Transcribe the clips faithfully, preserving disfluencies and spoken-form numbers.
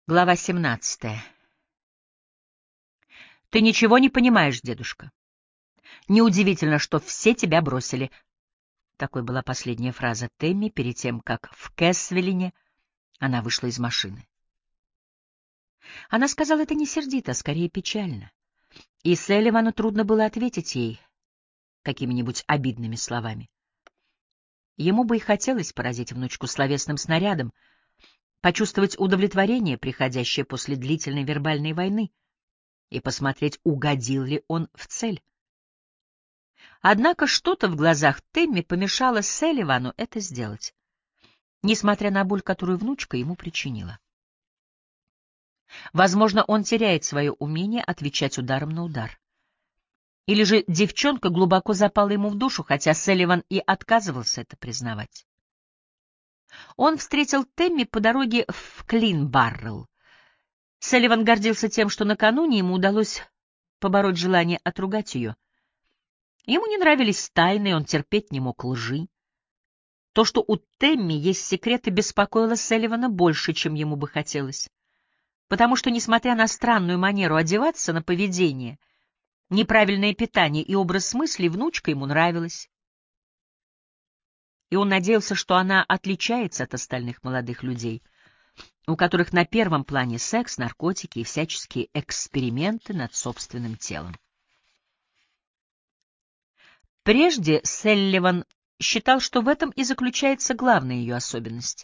Глава семнадцатая. «Ты ничего не понимаешь, дедушка. Неудивительно, что все тебя бросили». Такой была последняя фраза Тэмми перед тем, как в Кэссвиллине она вышла из машины. Она сказала это не сердито, а скорее печально. И Селливану трудно было ответить ей какими-нибудь обидными словами. Ему бы и хотелось поразить внучку словесным снарядом, почувствовать удовлетворение, приходящее после длительной вербальной войны, и посмотреть, угодил ли он в цель. Однако что-то в глазах Тэмми помешало Селливану это сделать, несмотря на боль, которую внучка ему причинила. Возможно, он теряет свое умение отвечать ударом на удар. Или же девчонка глубоко запала ему в душу, хотя Селливан и отказывался это признавать. Он встретил Тэмми по дороге в Клин-Баррелл. Селливан гордился тем, что накануне ему удалось побороть желание отругать ее. Ему не нравились тайны, он терпеть не мог лжи. То, что у Тэмми есть секреты, беспокоило Селливана больше, чем ему бы хотелось. Потому что, несмотря на странную манеру одеваться, на поведение, неправильное питание и образ мыслей, внучка ему нравилась. И он надеялся, что она отличается от остальных молодых людей, у которых на первом плане секс, наркотики и всяческие эксперименты над собственным телом. Прежде Селливан считал, что в этом и заключается главная ее особенность.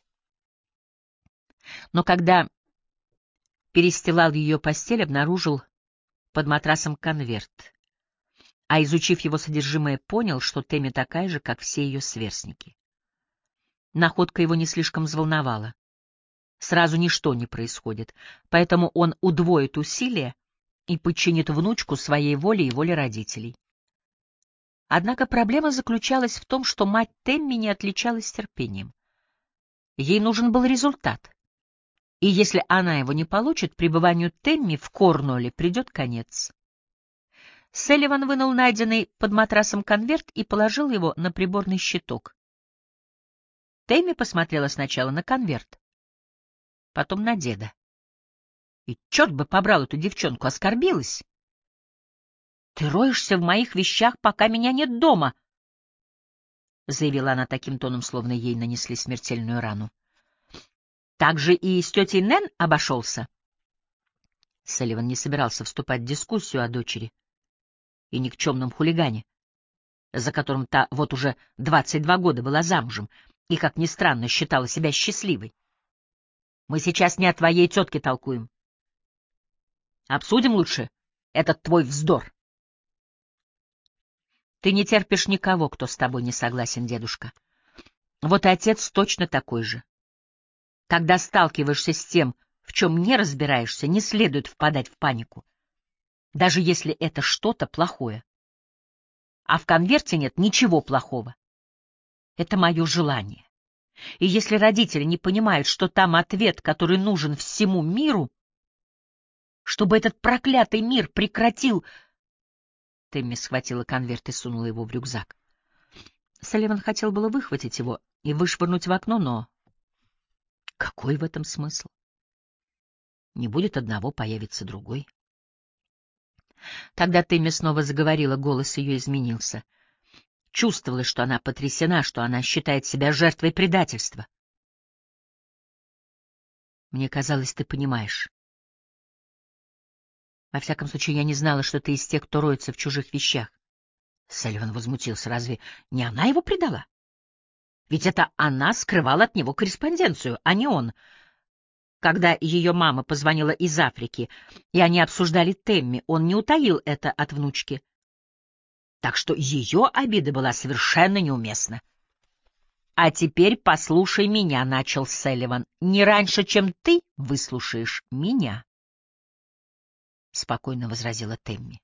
Но когда перестилал ее постель, обнаружил под матрасом конверт, а, изучив его содержимое, понял, что Тэмми такая же, как все ее сверстники. Находка его не слишком взволновала. Сразу ничто не происходит, поэтому он удвоит усилия и подчинит внучку своей воле и воле родителей. Однако проблема заключалась в том, что мать Тэмми не отличалась терпением. Ей нужен был результат. И если она его не получит, пребыванию Тэмми в Корнуолле придет конец. Селливан вынул найденный под матрасом конверт и положил его на приборный щиток. Тэмми посмотрела сначала на конверт, потом на деда. И черт бы побрал эту девчонку, оскорбилась. «Ты роешься в моих вещах, пока меня нет дома», — заявила она таким тоном, словно ей нанесли смертельную рану. «Так же и с тетей Нэн обошелся?» Селливан не собирался вступать в дискуссию о дочери и никчемном хулигане, за которым та вот уже двадцать два года была замужем и, как ни странно, считала себя счастливой. «Мы сейчас не о твоей тетке толкуем. Обсудим лучше этот твой вздор». «Ты не терпишь никого, кто с тобой не согласен, дедушка. Вот и отец точно такой же. Когда сталкиваешься с тем, в чем не разбираешься, не следует впадать в панику, даже если это что-то плохое. А в конверте нет ничего плохого. Это мое желание. И если родители не понимают, что там ответ, который нужен всему миру, чтобы этот проклятый мир прекратил...» Тэмми схватила конверт и сунула его в рюкзак. Салливан хотел было выхватить его и вышвырнуть в окно, но какой в этом смысл? Не будет одного, появится другой. Тогда Тэмми снова заговорила, голос ее изменился. Чувствовалось, что она потрясена, что она считает себя жертвой предательства. «Мне казалось, ты понимаешь. Во всяком случае, я не знала, что ты из тех, кто роется в чужих вещах». Салливан возмутился. Разве не она его предала? Ведь это она скрывала от него корреспонденцию, а не он. Когда ее мама позвонила из Африки, и они обсуждали Тэмми, он не утаил это от внучки. Так что ее обида была совершенно неуместна. «А теперь послушай меня», — начал Селливан, — «не раньше, чем ты выслушаешь меня», — спокойно возразила Тэмми.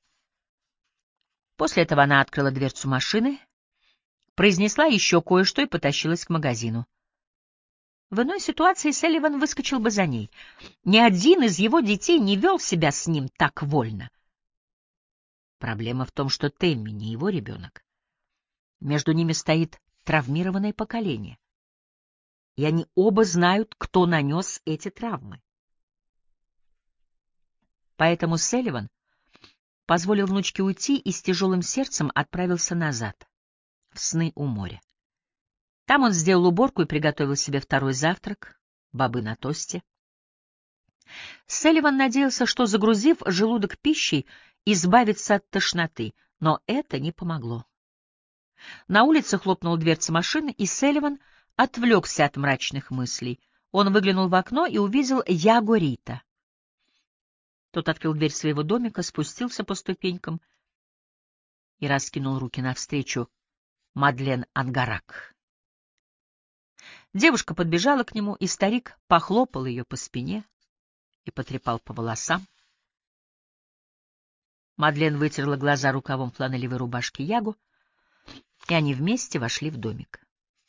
После этого она открыла дверцу машины, произнесла еще кое-что и потащилась к магазину. В иной ситуации Селливан выскочил бы за ней. Ни один из его детей не вел себя с ним так вольно. Проблема в том, что Тэмми не его ребенок. Между ними стоит травмированное поколение. И они оба знают, кто нанес эти травмы. Поэтому Селливан позволил внучке уйти и с тяжелым сердцем отправился назад, в сны у моря. Там он сделал уборку и приготовил себе второй завтрак — бобы на тосте. Селливан надеялся, что, загрузив желудок пищей, избавится от тошноты, но это не помогло. На улице хлопнула дверца машины, и Селливан отвлекся от мрачных мыслей. Он выглянул в окно и увидел Яго Рита. Тот открыл дверь своего домика, спустился по ступенькам и раскинул руки навстречу Мадлен Ангарак. Девушка подбежала к нему, и старик похлопал ее по спине и потрепал по волосам. Мадлен вытерла глаза рукавом фланелевой рубашки Ягу, и они вместе вошли в домик.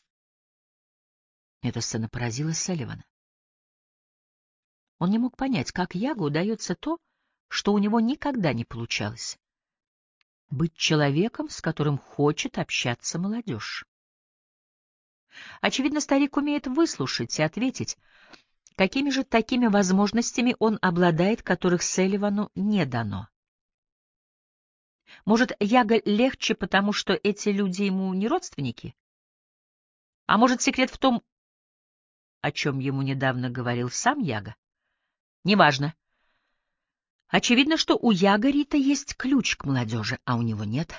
Эта сцена поразила Селливана. Он не мог понять, как Ягу удается то, что у него никогда не получалось — быть человеком, с которым хочет общаться молодежь. Очевидно, старик умеет выслушать и ответить, какими же такими возможностями он обладает, которых Селливану не дано. Может, Яго легче, потому что эти люди ему не родственники? А может, секрет в том, о чем ему недавно говорил сам Яго? Неважно. Очевидно, что у Яго Рита есть ключ к молодежи, а у него нет.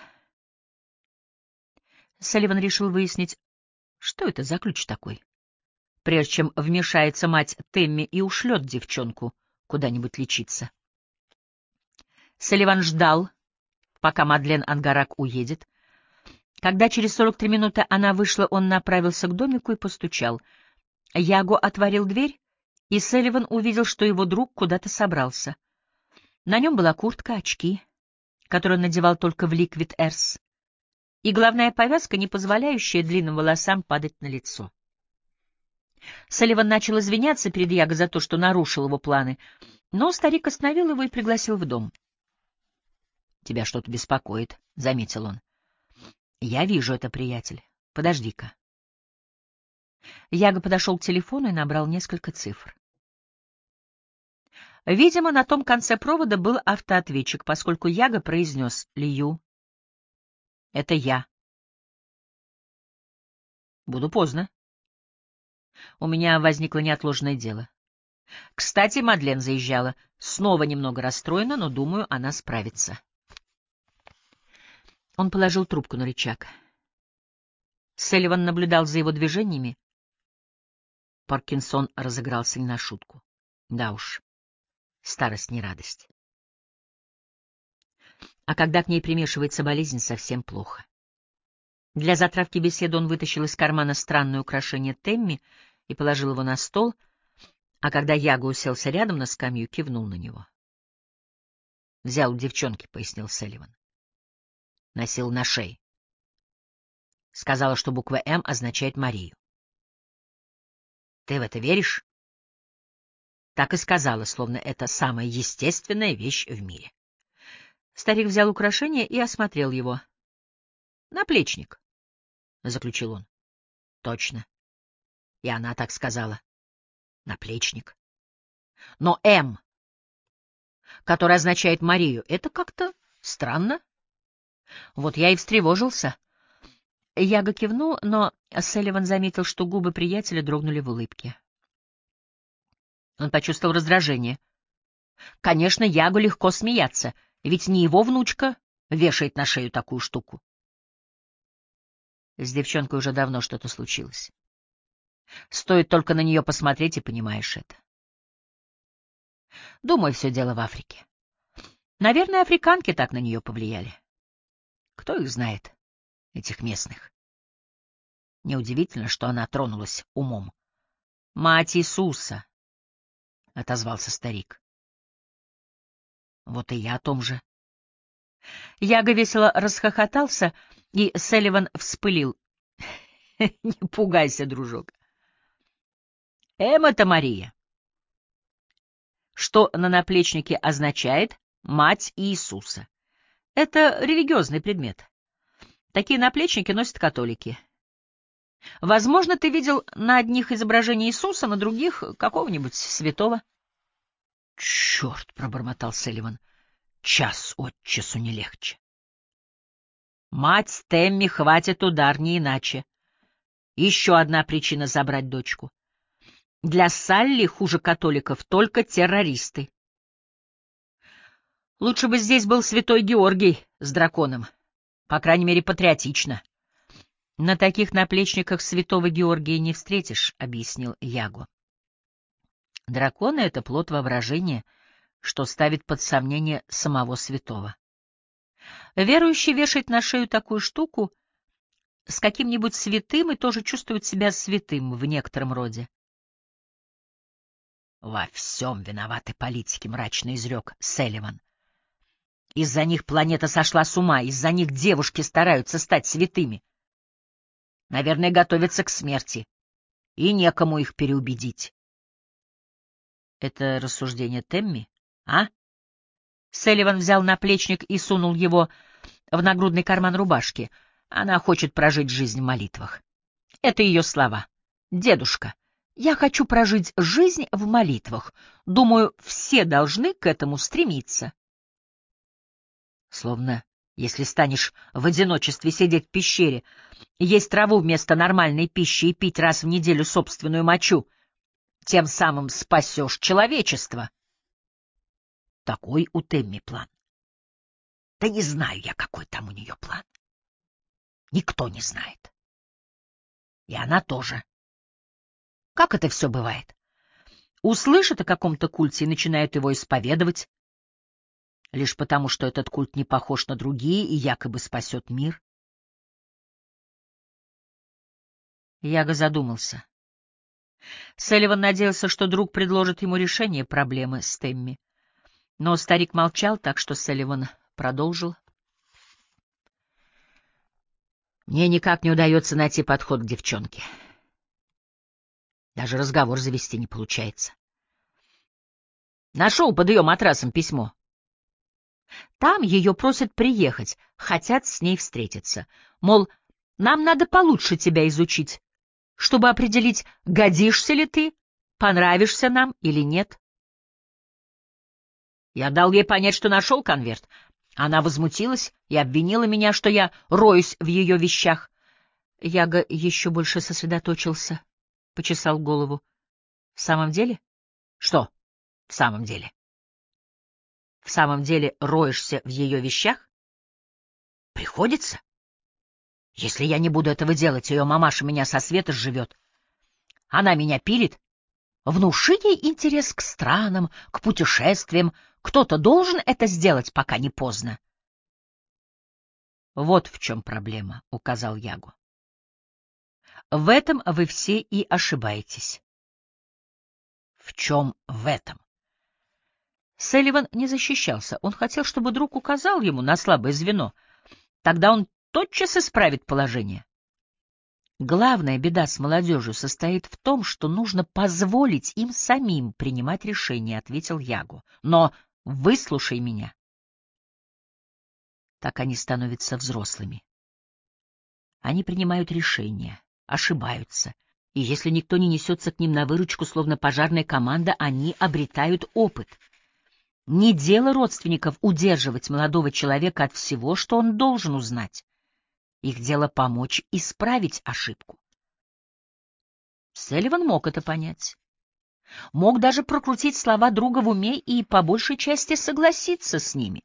Селливан решил выяснить, что это за ключ такой, прежде чем вмешается мать Темми и ушлет девчонку куда-нибудь лечиться. Селливан ждал, пока Мадлен Ангарак уедет. Когда через сорок три минуты она вышла, он направился к домику и постучал. Яго отворил дверь, и Селливан увидел, что его друг куда-то собрался. На нем была куртка, очки, которые он надевал только в Liquid Earth, и головная повязка, не позволяющая длинным волосам падать на лицо. Селливан начал извиняться перед Яго за то, что нарушил его планы, но старик остановил его и пригласил в дом. — Тебя что-то беспокоит, — заметил он. — Я вижу это, приятель. Подожди-ка. Яго подошел к телефону и набрал несколько цифр. Видимо, на том конце провода был автоответчик, поскольку Яго произнес: «Лью, это я. Буду поздно. У меня возникло неотложное дело. Кстати, Мадлен заезжала. Снова немного расстроена, но, думаю, она справится». Он положил трубку на рычаг. Селливан наблюдал за его движениями. Паркинсон разыгрался не на шутку. Да уж, старость не радость. А когда к ней примешивается болезнь, совсем плохо. Для затравки беседы он вытащил из кармана странное украшение Темми и положил его на стол, а когда Яго уселся рядом на скамью, кивнул на него. — Взял у девчонки, — пояснил Селливан. Носил на шее. Сказала, что буква «М» означает Марию. — Ты в это веришь? Так и сказала, словно это самая естественная вещь в мире. Старик взял украшение и осмотрел его. — Наплечник, — заключил он. — Точно. И она так сказала. Наплечник. Но «М», который означает Марию, это как-то странно. Вот я и встревожился. Яго кивнул, но Селливан заметил, что губы приятеля дрогнули в улыбке. Он почувствовал раздражение. Конечно, Яго легко смеяться, ведь не его внучка вешает на шею такую штуку. С девчонкой уже давно что-то случилось. Стоит только на нее посмотреть, и понимаешь это. Думаю, все дело в Африке. Наверное, африканки так на нее повлияли. Кто их знает, этих местных? Неудивительно, что она тронулась умом. — Мать Иисуса! — отозвался старик. — Вот и я о том же. Яго весело расхохотался, и Селливан вспылил. — Не пугайся, дружок. — Эм, это Мария. Что на наплечнике означает «Мать Иисуса». Это религиозный предмет. Такие наплечники носят католики. Возможно, ты видел на одних изображение Иисуса, на других — какого-нибудь святого. — Черт! — пробормотал Селливан. — Час от часу не легче. — Мать Тэмми хватит удар, не иначе. Еще одна причина забрать дочку. Для Салли хуже католиков только террористы. Лучше бы здесь был святой Георгий с драконом. По крайней мере, патриотично. — На таких наплечниках святого Георгия не встретишь, — объяснил Яго. Драконы — это плод воображения, что ставит под сомнение самого святого. Верующий вешает на шею такую штуку с каким-нибудь святым и тоже чувствует себя святым в некотором роде. — Во всем виноваты политики, — мрачно изрек Селливан. Из-за них планета сошла с ума, из-за них девушки стараются стать святыми. Наверное, готовятся к смерти, и некому их переубедить. — Это рассуждение Тэмми, а? Селливан взял наплечник и сунул его в нагрудный карман рубашки. Она хочет прожить жизнь в молитвах. Это ее слова. Дедушка, я хочу прожить жизнь в молитвах. Думаю, все должны к этому стремиться. Словно если станешь в одиночестве сидеть в пещере, есть траву вместо нормальной пищи и пить раз в неделю собственную мочу, тем самым спасешь человечество. Такой у Тэмми план. Да не знаю я, какой там у нее план. Никто не знает. И она тоже. Как это все бывает? Услышат о каком-то культе и начинают его исповедовать, лишь потому, что этот культ не похож на другие и якобы спасет мир. Яго задумался. Селливан надеялся, что друг предложит ему решение проблемы с Тэмми. Но старик молчал, так что Селливан продолжил. Мне никак не удается найти подход к девчонке. Даже разговор завести не получается. Нашел под ее матрасом письмо. Там ее просят приехать, хотят с ней встретиться. Мол, нам надо получше тебя изучить, чтобы определить, годишься ли ты, понравишься нам или нет. Я дал ей понять, что нашел конверт. Она возмутилась и обвинила меня, что я роюсь в ее вещах. Яго еще больше сосредоточился, почесал голову. — В самом деле? — Что в самом деле? — В самом деле роешься в ее вещах? — Приходится. Если я не буду этого делать, ее мамаша меня со света сживет. Она меня пилит. Внуши ей интерес к странам, к путешествиям. Кто-то должен это сделать, пока не поздно. — Вот в чем проблема, — указал Яго. — В этом вы все и ошибаетесь. — В чем в этом? Селливан не защищался. Он хотел, чтобы друг указал ему на слабое звено. Тогда он тотчас исправит положение. Главная беда с молодежью состоит в том, что нужно позволить им самим принимать решения, — ответил Яго. Но выслушай меня. Так они становятся взрослыми. Они принимают решения, ошибаются, и если никто не несется к ним на выручку, словно пожарная команда, они обретают опыт. Не дело родственников удерживать молодого человека от всего, что он должен узнать. Их дело помочь исправить ошибку. Селливан мог это понять. Мог даже прокрутить слова друга в уме и по большей части согласиться с ними.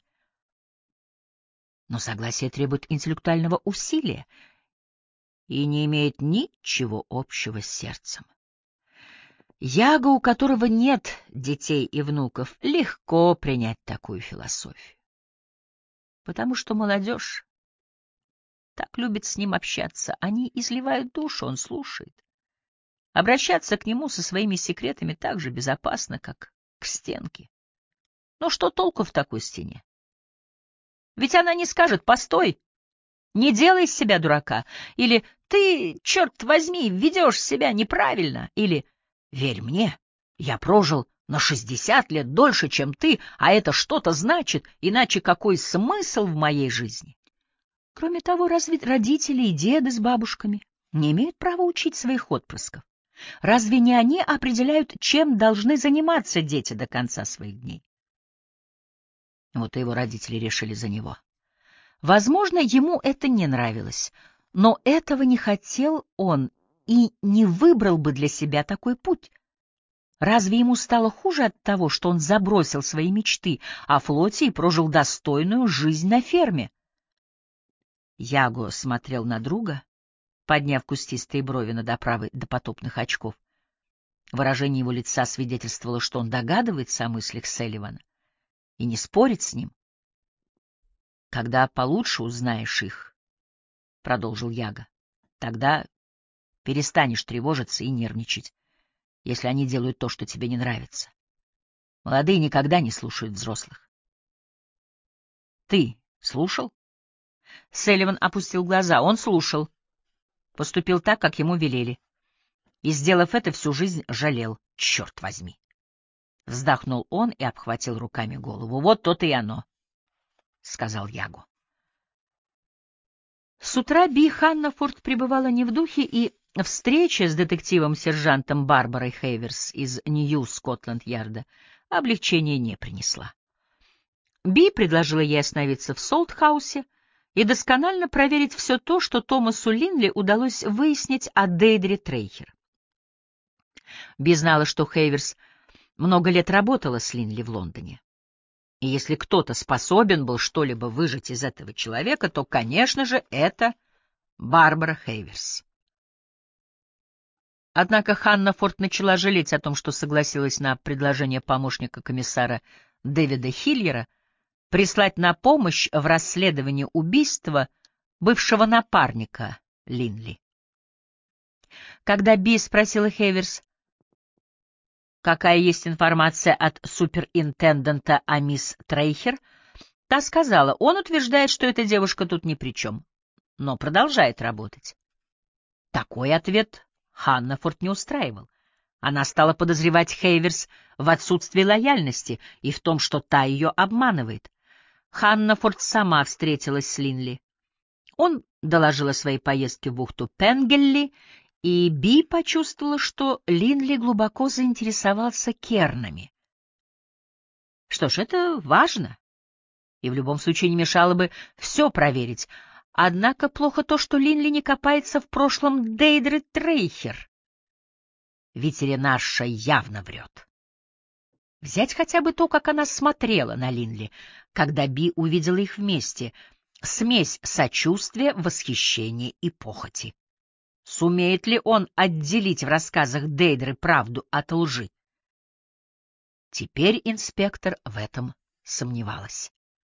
Но согласие требует интеллектуального усилия и не имеет ничего общего с сердцем. Яго, у которого нет детей и внуков, легко принять такую философию. Потому что молодежь так любит с ним общаться, они изливают душу, он слушает. Обращаться к нему со своими секретами так же безопасно, как к стенке. Но что толку в такой стене? Ведь она не скажет: «Постой, не делай из себя дурака», или «Ты, черт возьми, ведешь себя неправильно», или «Верь мне, я прожил на шестьдесят лет дольше, чем ты, а это что-то значит, иначе какой смысл в моей жизни?» Кроме того, разве родители и деды с бабушками не имеют права учить своих отпрысков? Разве не они определяют, чем должны заниматься дети до конца своих дней? Вот и его родители решили за него. Возможно, ему это не нравилось, но этого не хотел он и не выбрал бы для себя такой путь. Разве ему стало хуже от того, что он забросил свои мечты о флоте и прожил достойную жизнь на ферме? Яго смотрел на друга, подняв кустистые брови над оправой допотопных очков. Выражение его лица свидетельствовало, что он догадывается о мыслях Селливана и не спорит с ним. «Когда получше узнаешь их, — продолжил Яго, — тогда перестанешь тревожиться и нервничать, если они делают то, что тебе не нравится. Молодые никогда не слушают взрослых». «Ты слушал?» Селливан опустил глаза. Он слушал. Поступил так, как ему велели. И, сделав это, всю жизнь жалел. Черт возьми! Вздохнул он и обхватил руками голову. «Вот то-то и оно», — сказал Яго. С утра Би Ханнафорд пребывала не в духе, и встреча с детективом-сержантом Барбарой Хейверс из Нью-Скотланд-Ярда облегчения не принесла. Би предложила ей остановиться в Солтхаусе и досконально проверить все то, что Томасу Линли удалось выяснить о Дейдре Трейхер. Би знала, что Хейверс много лет работала с Линли в Лондоне. И если кто-то способен был что-либо выжать из этого человека, то, конечно же, это Барбара Хейверс. Однако Ханнафорд начала жалеть о том, что согласилась на предложение помощника комиссара Дэвида Хильера прислать на помощь в расследовании убийства бывшего напарника Линли. Когда Би спросила Хейверс, какая есть информация от суперинтендента о мисс Трейхер, та сказала, он утверждает, что эта девушка тут ни при чем, но продолжает работать. Такой ответ Ханнафорд не устраивал. Она стала подозревать Хейверс в отсутствии лояльности и в том, что та ее обманывает. Ханнафорд сама встретилась с Линли. Он доложил о своей поездке в бухту Пенгелли, и Би почувствовала, что Линли глубоко заинтересовался кернами. Что ж, это важно, и в любом случае не мешало бы все проверить. Однако плохо то, что Линли не копается в прошлом Дейдры Трейхер. Ветеринарша явно врет. Взять хотя бы то, как она смотрела на Линли, когда Би увидела их вместе. Смесь сочувствия, восхищения и похоти. Сумеет ли он отделить в рассказах Дейдры правду от лжи? Теперь инспектор в этом сомневалась.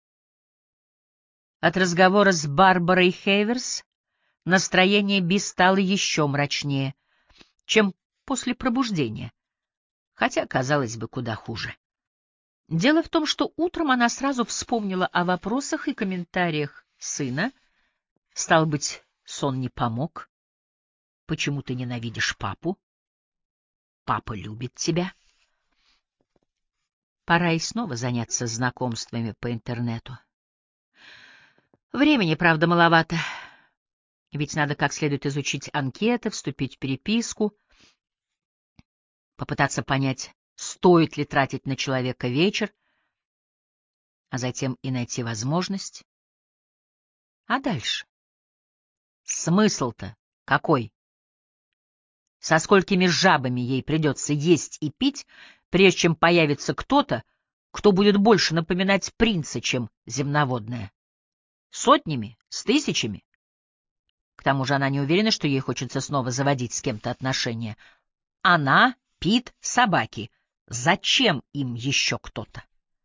От разговора с Барбарой Хейверс настроение Би стало еще мрачнее, чем после пробуждения, хотя, казалось бы, куда хуже. Дело в том, что утром она сразу вспомнила о вопросах и комментариях сына. Стало быть, сон не помог. Почему ты ненавидишь папу? Папа любит тебя. Пора и снова заняться знакомствами по интернету. Времени, правда, маловато. Ведь надо как следует изучить анкеты, вступить в переписку, попытаться понять, стоит ли тратить на человека вечер, а затем и найти возможность. А дальше? Смысл-то какой? Со сколькими жабами ей придется есть и пить, прежде чем появится кто-то, кто будет больше напоминать принца, чем земноводное? Сотнями? С тысячами? К тому же она не уверена, что ей хочется снова заводить с кем-то отношения. Она, Пит, собаки. Зачем им еще кто-то?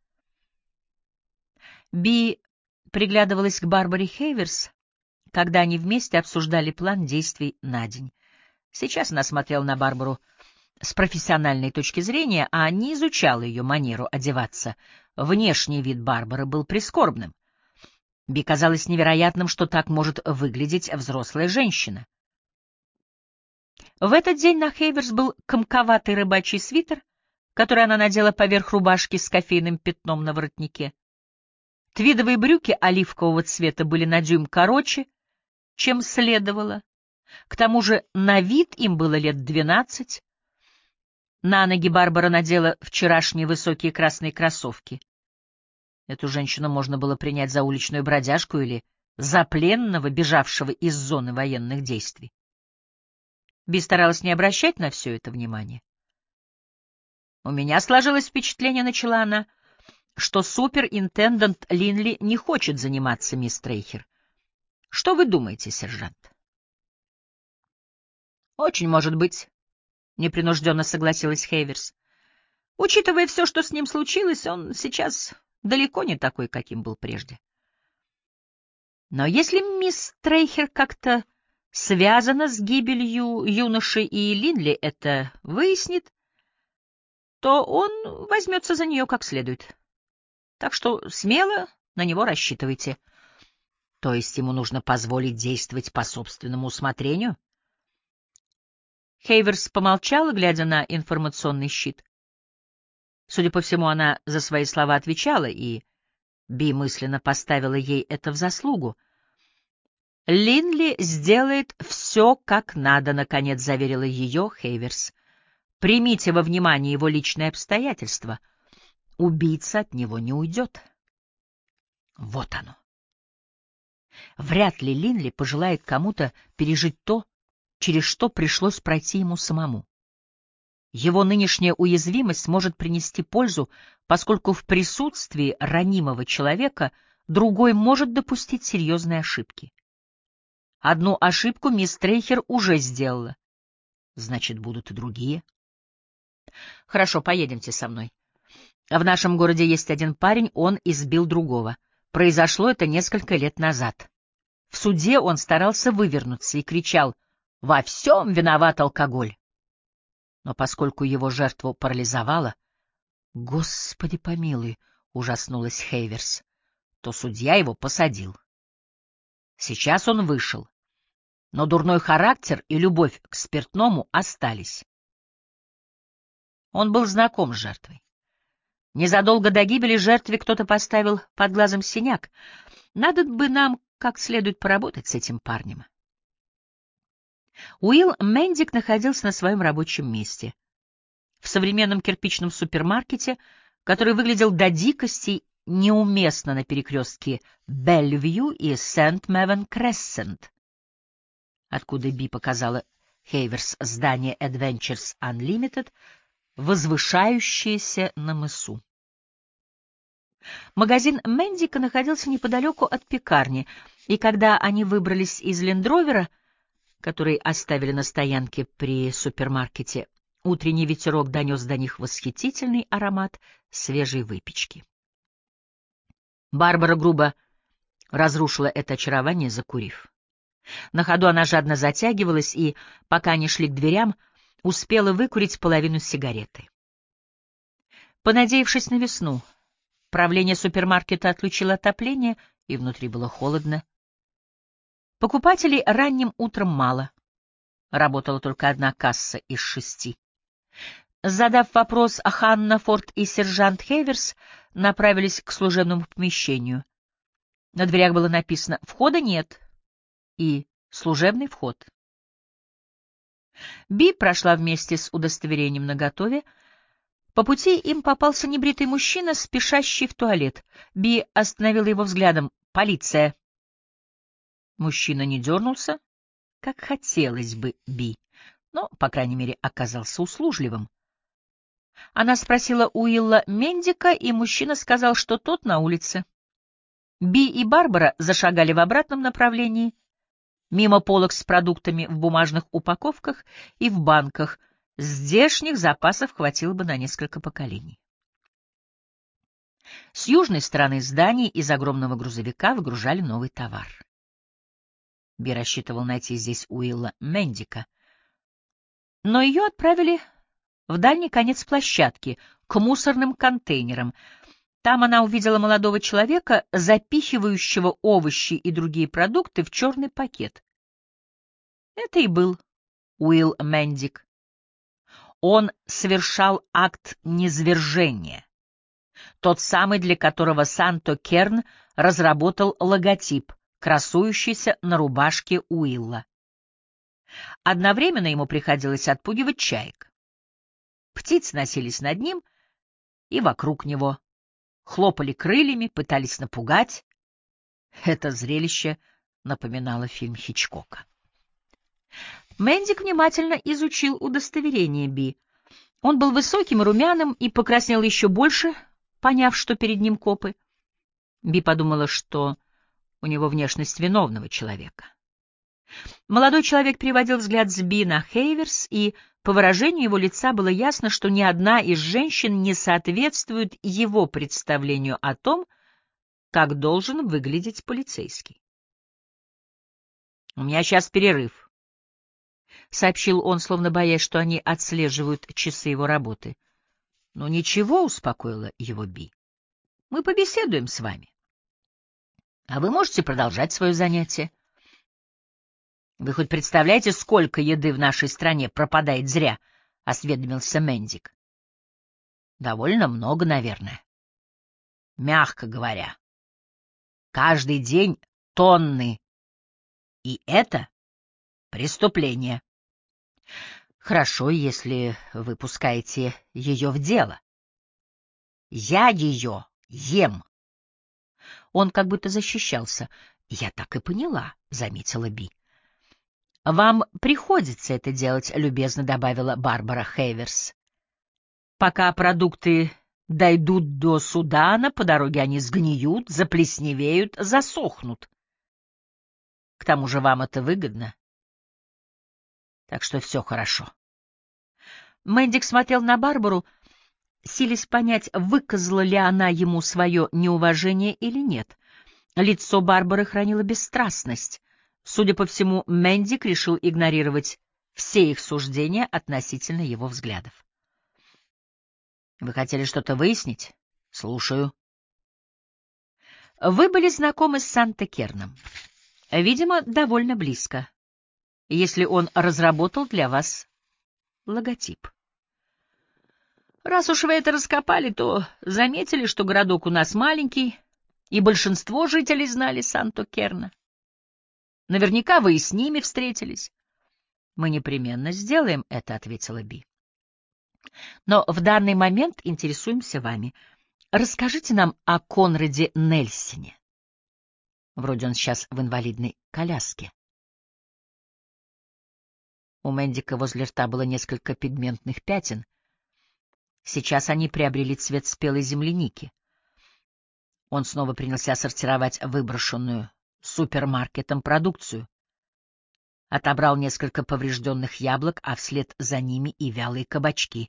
Би приглядывалась к Барбаре Хейверс, когда они вместе обсуждали план действий на день. Сейчас она смотрела на Барбару с профессиональной точки зрения, а не изучала ее манеру одеваться. Внешний вид Барбары был прискорбным. Би казалось невероятным, что так может выглядеть взрослая женщина. В этот день на Хейверс был комковатый рыбачий свитер, который она надела поверх рубашки с кофейным пятном на воротнике. Твидовые брюки оливкового цвета были на дюйм короче, чем следовало, К тому же на вид им было лет двенадцать. На ноги Барбара надела вчерашние высокие красные кроссовки. Эту женщину можно было принять за уличную бродяжку или за пленного, бежавшего из зоны военных действий. Би старалась не обращать на все это внимания. «У меня сложилось впечатление, — начала она, — что суперинтендант Линли не хочет заниматься, мисс Трейхер. Что вы думаете, сержант?» «Очень может быть», — непринужденно согласилась Хейверс. «Учитывая все, что с ним случилось, он сейчас далеко не такой, каким был прежде. Но если мисс Трейхер как-то связана с гибелью юноши и Линли это выяснит, то он возьмется за нее как следует. Так что смело на него рассчитывайте». То есть ему нужно позволить действовать по собственному усмотрению? Хейверс помолчала, глядя на информационный щит. Судя по всему, она за свои слова отвечала, и Би мысленно поставила ей это в заслугу. «Линли сделает все, как надо», — наконец заверила ее Хейверс. «Примите во внимание его личные обстоятельства. Убийца от него не уйдет». Вот оно. Вряд ли Линли пожелает кому-то пережить то, через что пришлось пройти ему самому. Его нынешняя уязвимость может принести пользу, поскольку в присутствии ранимого человека другой может допустить серьезные ошибки. Одну ошибку мисс Трейхер уже сделала. Значит, будут и другие. Хорошо, поедемте со мной. В нашем городе есть один парень, он избил другого. Произошло это несколько лет назад. В суде он старался вывернуться и кричал: «Во всем виноват алкоголь!» Но поскольку его жертву парализовало, «Господи помилуй!» — ужаснулась Хейверс, то судья его посадил. Сейчас он вышел, но дурной характер и любовь к спиртному остались. Он был знаком с жертвой. Незадолго до гибели жертве кто-то поставил под глазом синяк. Надо бы нам как следует поработать с этим парнем. Уилл Мендик находился на своем рабочем месте. В современном кирпичном супермаркете, который выглядел до дикости неуместно на перекрестке Белльвью и Сент-Мевен-Крессент, откуда Би показала Хейверс здание Adventures Unlimited, возвышающееся на мысу. Магазин Мендика находился неподалеку от пекарни, и когда они выбрались из лендровера, который оставили на стоянке при супермаркете, утренний ветерок донес до них восхитительный аромат свежей выпечки. Барбара грубо разрушила это очарование, закурив. На ходу она жадно затягивалась и, пока они шли к дверям, успела выкурить половину сигареты. Понадеявшись на весну, правление супермаркета отключило отопление, и внутри было холодно. Покупателей ранним утром мало. Работала только одна касса из шести. Задав вопрос, Ханна Форд и сержант Хейверс направились к служебному помещению. На дверях было написано «Входа нет» и «Служебный вход». Би прошла вместе с удостоверением наготове. По пути им попался небритый мужчина, спешащий в туалет. Би остановила его взглядом. «Полиция!» Мужчина не дернулся, как хотелось бы Би, но, по крайней мере, оказался услужливым. Она спросила Уилла Мендика, и мужчина сказал, что тот на улице. Би и Барбара зашагали в обратном направлении, мимо полок с продуктами в бумажных упаковках и в банках. Здешних запасов хватило бы на несколько поколений. С южной стороны здания из огромного грузовика выгружали новый товар. Би рассчитывал найти здесь Уилла Мендика, но ее отправили в дальний конец площадки, к мусорным контейнерам. Там она увидела молодого человека, запихивающего овощи и другие продукты в черный пакет. Это и был Уилл Мендик. Он совершал акт низвержения, тот самый, для которого Санто Керн разработал логотип, красующийся на рубашке Уилла. Одновременно ему приходилось отпугивать чаек. Птицы носились над ним и вокруг него, хлопали крыльями, пытались напугать. Это зрелище напоминало фильм Хичкока. Мэндик внимательно изучил удостоверение Би. Он был высоким и румяным и покраснел еще больше, поняв, что перед ним копы. Би подумала, что у него внешность виновного человека. Молодой человек переводил взгляд с Би на Хейверс, и по выражению его лица было ясно, что ни одна из женщин не соответствует его представлению о том, как должен выглядеть полицейский. «У меня сейчас перерыв», — сообщил он, словно боясь, что они отслеживают часы его работы. «Ну ничего», — успокоила его Би, — «мы побеседуем с вами. А вы можете продолжать свое занятие. Вы хоть представляете, сколько еды в нашей стране пропадает зря?» — осведомился Мэндик. «Довольно много, наверное. Мягко говоря. Каждый день тонны. И это преступление. Хорошо, если вы пускаете ее в дело. Я ее ем». Он как будто защищался. «Я так и поняла», — заметила Би. «Вам приходится это делать», — любезно добавила Барбара Хейверс. «Пока продукты дойдут до Судана, по дороге они сгниют, заплесневеют, засохнут. К тому же вам это выгодно. Так что все хорошо». Мэндик смотрел на Барбару, силясь понять, выказала ли она ему свое неуважение или нет. Лицо Барбары хранило бесстрастность. Судя по всему, Мэндик решил игнорировать все их суждения относительно его взглядов. «Вы хотели что-то выяснить? Слушаю». «Вы были знакомы с Санта-Керном. Видимо, довольно близко, если он разработал для вас логотип. Раз уж вы это раскопали, то заметили, что городок у нас маленький, и большинство жителей знали Санта-Керна. Наверняка вы и с ними встретились». «Мы непременно сделаем это», — ответила Би. «Но в данный момент интересуемся вами. Расскажите нам о Конраде Нельсоне. Вроде он сейчас в инвалидной коляске». У Мэндика возле рта было несколько пигментных пятен. Сейчас они приобрели цвет спелой земляники. Он снова принялся сортировать выброшенную супермаркетом продукцию. Отобрал несколько поврежденных яблок, а вслед за ними и вялые кабачки.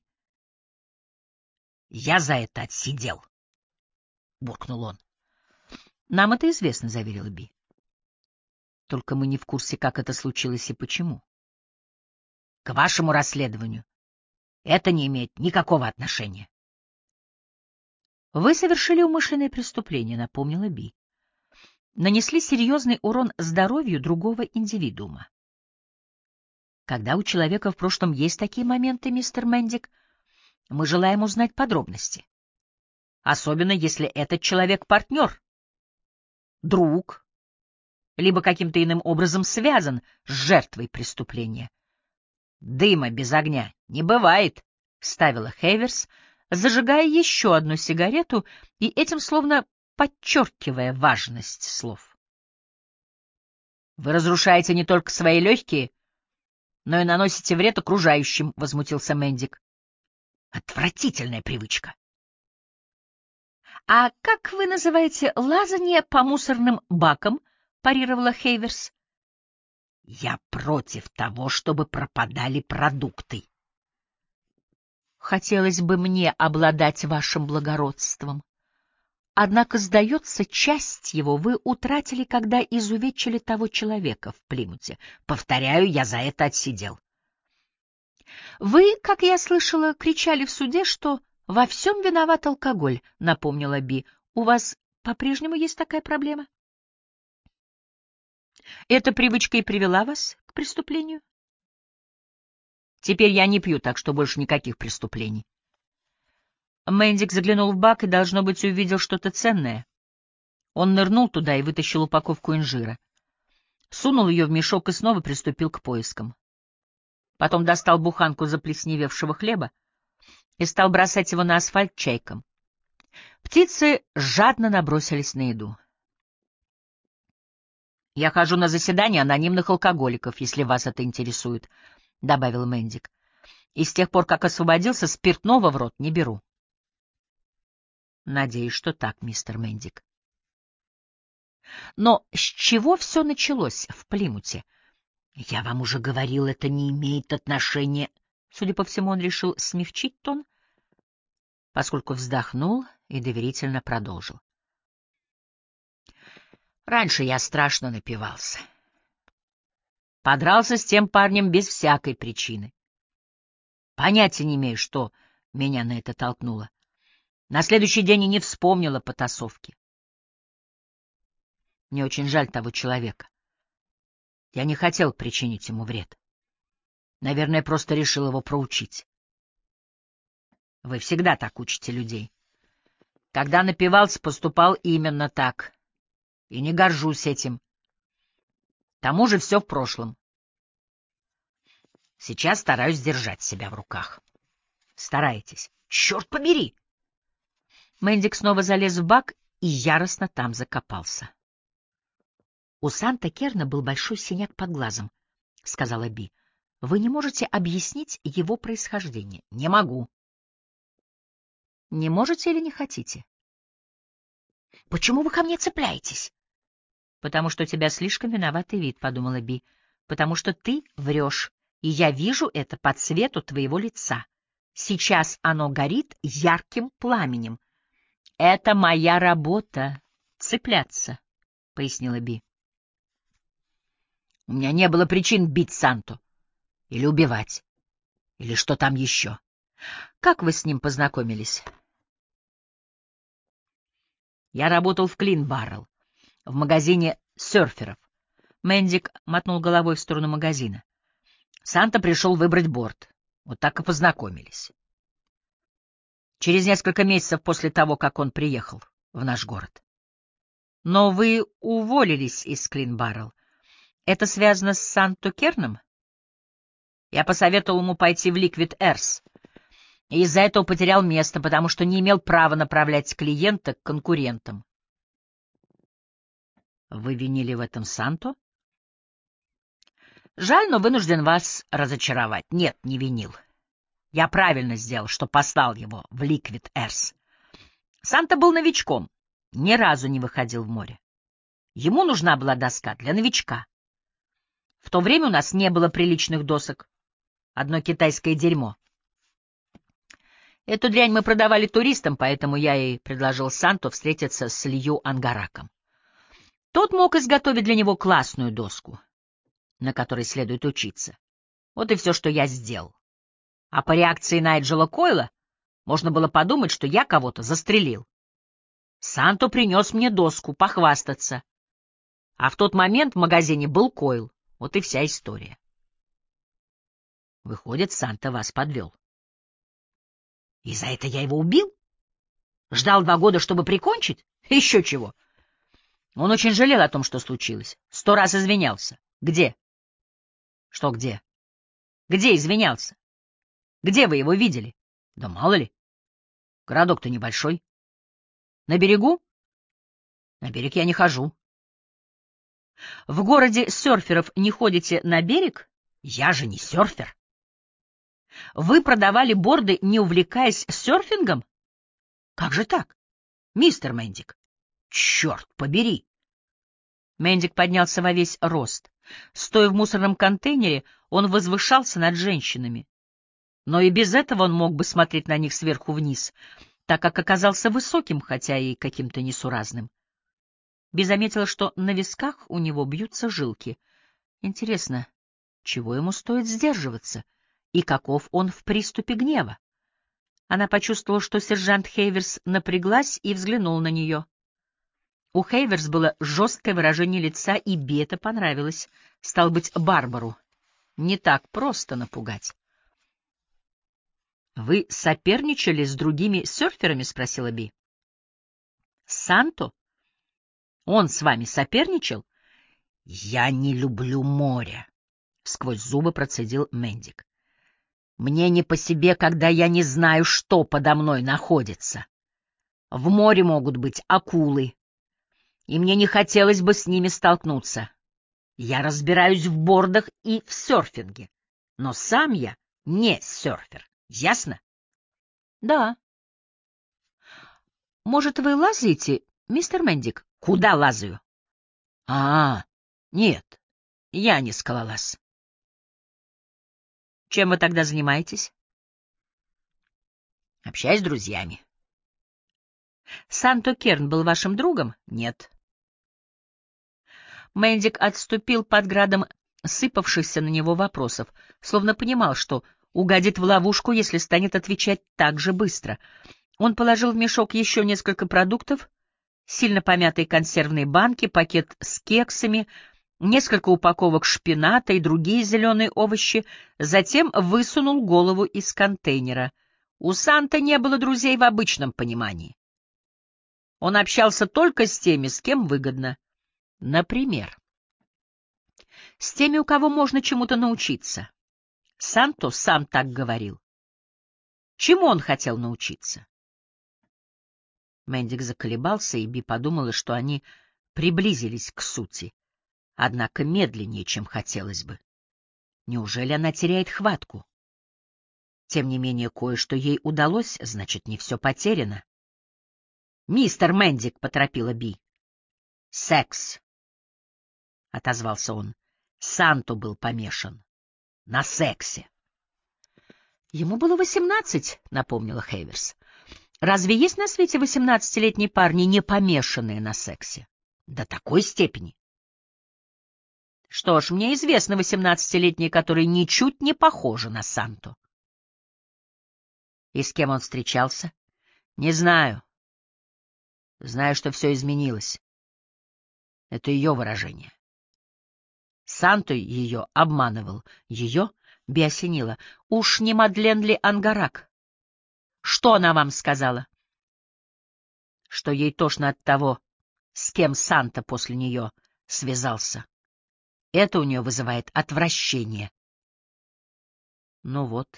«Я за это отсидел», — буркнул он. «Нам это известно», — заверила Би. «Только мы не в курсе, как это случилось и почему. К вашему расследованию это не имеет никакого отношения». «Вы совершили умышленное преступление», — напомнила Би. «Нанесли серьезный урон здоровью другого индивидуума. Когда у человека в прошлом есть такие моменты, мистер Мэндик, мы желаем узнать подробности. Особенно если этот человек — партнер, друг, либо каким-то иным образом связан с жертвой преступления». «Дыма без огня не бывает», — вставила Хейверс, зажигая еще одну сигарету и этим словно подчеркивая важность слов. «Вы разрушаете не только свои легкие, но и наносите вред окружающим», — возмутился Мэндик. «Отвратительная привычка». «А как вы называете лазанье по мусорным бакам?» — парировала Хейверс. «Я против того, чтобы пропадали продукты». «Хотелось бы мне обладать вашим благородством. Однако, сдается, часть его вы утратили, когда изувечили того человека в Плимуте. Повторяю, я за это отсидел». «Вы, как я слышала, кричали в суде, что во всем виноват алкоголь», — напомнила Би. «У вас по-прежнему есть такая проблема? Эта привычка и привела вас к преступлению?» «Теперь я не пью, так что больше никаких преступлений». Мэндик заглянул в бак и, должно быть, увидел что-то ценное. Он нырнул туда и вытащил упаковку инжира. Сунул ее в мешок и снова приступил к поискам. Потом достал буханку заплесневевшего хлеба и стал бросать его на асфальт чайкам. Птицы жадно набросились на еду. «Я хожу на заседания анонимных алкоголиков, если вас это интересует», — добавил Мэндик. «И с тех пор, как освободился, спиртного в рот не беру». «Надеюсь, что так, мистер Мэндик». «Но с чего все началось в Плимуте?» «Я вам уже говорил, это не имеет отношения...» Судя по всему, он решил смягчить тон, поскольку вздохнул и доверительно продолжил. «Раньше я страшно напивался. Подрался с тем парнем без всякой причины. Понятия не имею, что меня на это толкнуло. На следующий день и не вспомнила потасовки. Мне очень жаль того человека. Я не хотел причинить ему вред. Наверное, просто решил его проучить. Вы всегда так учите людей. Когда напивался, поступал именно так. И не горжусь этим. К тому же все в прошлом. Сейчас стараюсь держать себя в руках. Стараетесь. Черт побери! Мэндик снова залез в бак и яростно там закопался. — У Санта-Керна был большой синяк под глазом, — сказала Би. — Вы не можете объяснить его происхождение? — Не могу. — Не можете или не хотите? — Почему вы ко мне цепляетесь? — Потому что у тебя слишком виноватый вид, — подумала Би. — Потому что ты врешь, и я вижу это по цвету твоего лица. Сейчас оно горит ярким пламенем. — Это моя работа — цепляться, — пояснила Би. У меня не было причин бить Санту. Или убивать. Или что там еще. Как вы с ним познакомились? Я работал в Клин-Баррелл, в магазине серферов. Мэндик мотнул головой в сторону магазина. Санта пришел выбрать борт. Вот так и познакомились. Через несколько месяцев после того, как он приехал в наш город. Но вы уволились из Клин-Баррелл. Это связано с Санто-Керном? Я посоветовал ему пойти в Liquid Earth, и из-за этого потерял место, потому что не имел права направлять клиента к конкурентам. Вы винили в этом Санто? Жаль, но вынужден вас разочаровать. Нет, не винил. Я правильно сделал, что послал его в Liquid Earth. Санта был новичком, ни разу не выходил в море. Ему нужна была доска для новичка. В то время у нас не было приличных досок. Одно китайское дерьмо. Эту дрянь мы продавали туристам, поэтому я и предложил Санту встретиться с Лью Ангараком. Тот мог изготовить для него классную доску, на которой следует учиться. Вот и все, что я сделал. А по реакции Найджела Койла можно было подумать, что я кого-то застрелил. Санто принес мне доску похвастаться. А в тот момент в магазине был Койл. Вот и вся история. Выходит, Санта вас подвел. И за это я его убил? Ждал два года, чтобы прикончить? Еще чего. Он очень жалел о том, что случилось. Сто раз извинялся. Где? Что где? Где извинялся? Где вы его видели? Да мало ли. Городок-то небольшой. На берегу? На берег я не хожу. В городе серферов не ходите на берег? Я же не серфер. Вы продавали борды, не увлекаясь серфингом? Как же так, мистер Мэндик? Черт побери! Мэндик поднялся во весь рост. Стоя в мусорном контейнере, он возвышался над женщинами. Но и без этого он мог бы смотреть на них сверху вниз, так как оказался высоким, хотя и каким-то несуразным. Би заметила, что на висках у него бьются жилки. Интересно, чего ему стоит сдерживаться, и каков он в приступе гнева? Она почувствовала, что сержант Хейверс напряглась и взглянул на нее. У Хейверс было жесткое выражение лица, и Би это понравилось. Стал быть, Барбару не так просто напугать. — Вы соперничали с другими серферами? — спросила Би. — Санто? Он с вами соперничал? — Я не люблю море, — сквозь зубы процедил Мэндик. Мне не по себе, когда я не знаю, что подо мной находится. В море могут быть акулы, и мне не хотелось бы с ними столкнуться. Я разбираюсь в бордах и в серфинге, но сам я не серфер. Ясно? Да. Может, вы лазаете, мистер Мендик? Куда лазаю? А, нет, я не скалолаз. Чем вы тогда занимаетесь? Общаюсь с друзьями. Санто Керн был вашим другом? Нет. Мендик отступил под градом сыпавшихся на него вопросов, словно понимал, что угодит в ловушку, если станет отвечать так же быстро. Он положил в мешок еще несколько продуктов, сильно помятые консервные банки, пакет с кексами, несколько упаковок шпината и другие зеленые овощи, затем высунул голову из контейнера. У Санты не было друзей в обычном понимании. Он общался только с теми, с кем выгодно. Например, с теми, у кого можно чему-то научиться. Санто сам так говорил. Чему он хотел научиться? Мендик заколебался, и Би подумала, что они приблизились к сути, однако медленнее, чем хотелось бы. Неужели она теряет хватку? Тем не менее, кое-что ей удалось, значит, не все потеряно. «Мистер Мендик», — поторопила Би. «Секс», — отозвался он. Санто был помешан на сексе. Ему было восемнадцать, — напомнила Хейверс. Разве есть на свете восемнадцатилетние парни, не помешанные на сексе? До такой степени. Что ж, мне известны восемнадцатилетние, которые ничуть не похожи на Санто. И с кем он встречался? Не знаю. Знаю, что все изменилось. Это ее выражение. Санто ее обманывал. Ее биосенило. Уж не Мадлен ли Ангарак? Что она вам сказала? Что ей тошно от того, с кем Санта после нее связался. Это у нее вызывает отвращение. Ну вот.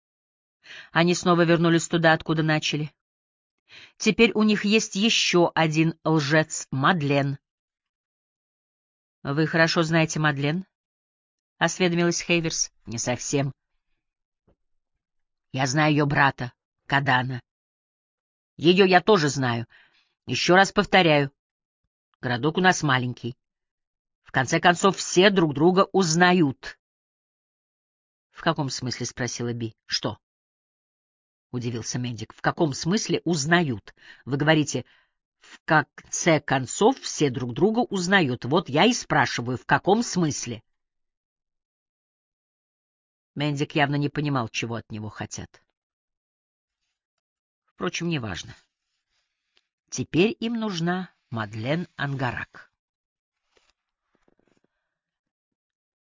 Они снова вернулись туда, откуда начали. Теперь у них есть еще один лжец — Мадлен. — Вы хорошо знаете Мадлен? — осведомилась Хейверс. — Не совсем. Я знаю ее брата, Кадана. Ее я тоже знаю. Еще раз повторяю, городок у нас маленький. В конце концов, все друг друга узнают. — В каком смысле? — спросила Би. — Что? — удивился Мендик. — В каком смысле узнают? Вы говорите, в конце концов все друг друга узнают. Вот я и спрашиваю, в каком смысле? Мендик явно не понимал, чего от него хотят. Впрочем, неважно. Теперь им нужна Мадлен Ангарак.